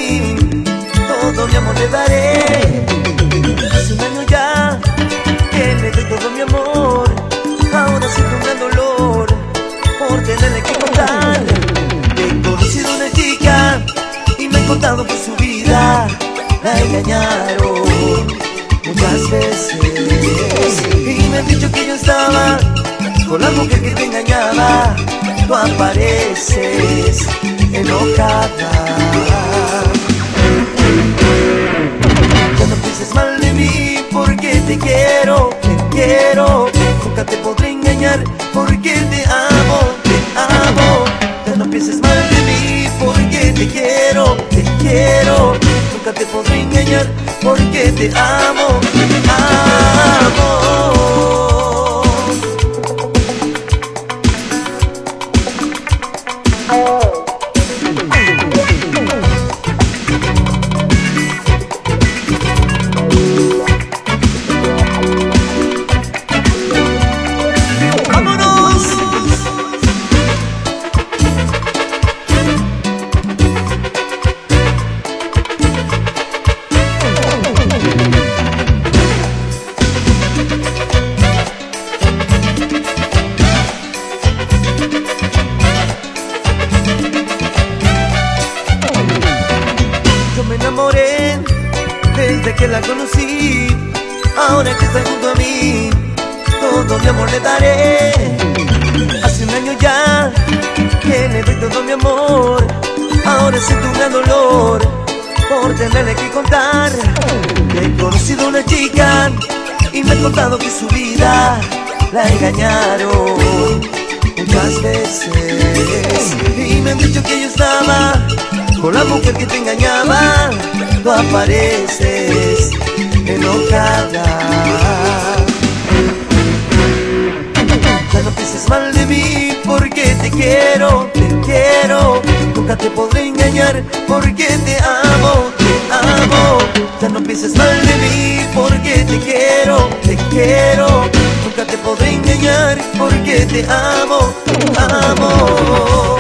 mí, todo mi amor le daré. Hace un año ya que le doy todo mi amor, ahora siento un gran dolor por tenerle que contar. He conocido una chica y me ha contado que su vida la engañaron muchas veces, y me han dicho que yo estaba con la mujer que te engañaba. Tú apareces enojada. Ya no pienses mal de mí porque te quiero, te quiero. Nunca te podré engañar porque te amo, te amo. Ya no pienses mal de mí porque te quiero, te quiero. Nunca te podré engañar porque te amo, te amo. Desde que la conocí, ahora que está junto a mí, todo mi amor le daré. Hace un año ya que le doy todo mi amor, ahora siento un gran dolor por tenerle que contar. He conocido una chica y me ha contado que su vida la engañaron muchas veces, y me han dicho que yo estaba con la mujer que te engañaba. Tú apareces enojada. Ya no pienses mal de mí porque te quiero, te quiero. Nunca te podré engañar porque te amo, te amo. Ya no pienses mal de mí porque te quiero, te quiero. Nunca te podré engañar porque te amo, te amo.